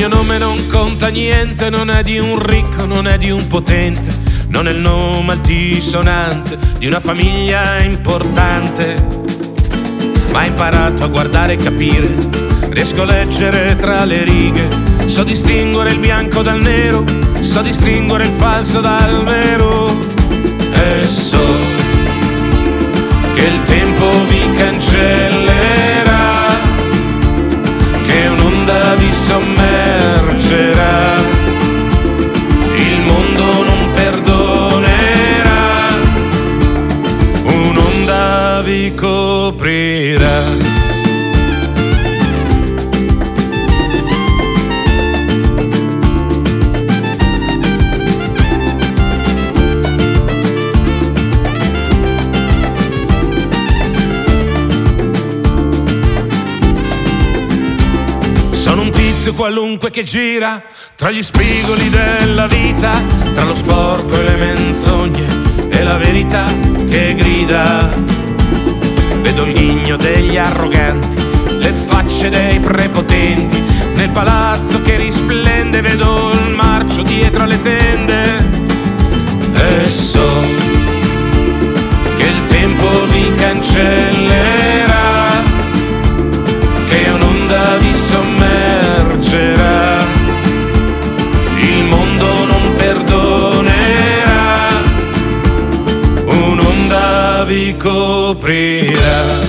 mio nome non conta niente, non è di un ricco, non è di un potente, non è il nome altisonante di una famiglia importante. Ma ho imparato a guardare e capire, riesco a leggere tra le righe, so distinguere il bianco dal nero, so distinguere il falso dal vero. E so che il tempo vi cancellerà, che un'onda vi sommergerà, il mondo non perdonerà, un'onda vi coprirà. Sono un tizio qualunque che gira tra gli spigoli della vita, tra lo sporco e le menzogne e la verità che grida. Vedo il ghigno degli arroganti, le facce dei prepotenti, nel palazzo che risplende vedo il marcio dietro le tende. E so che il tempo vi cancellerà, che un'onda vi sommergerà, il mondo non perdonerà, un'onda vi coprirà.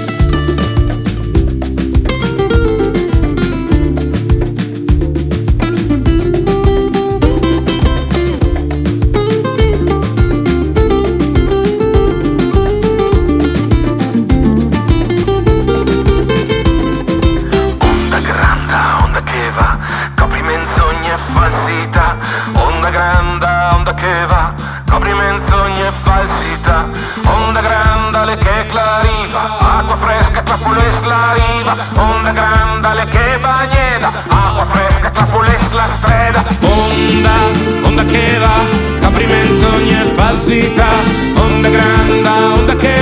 Copri menzogne e falsità, onda grande, onda che va, copri menzogne e falsità, onda grande le che clariva, acqua fresca clapules la riva, onda grande le che bagneda, acqua fresca clapules la strada, onda che va, copri menzogne e falsità, onda grande, onda che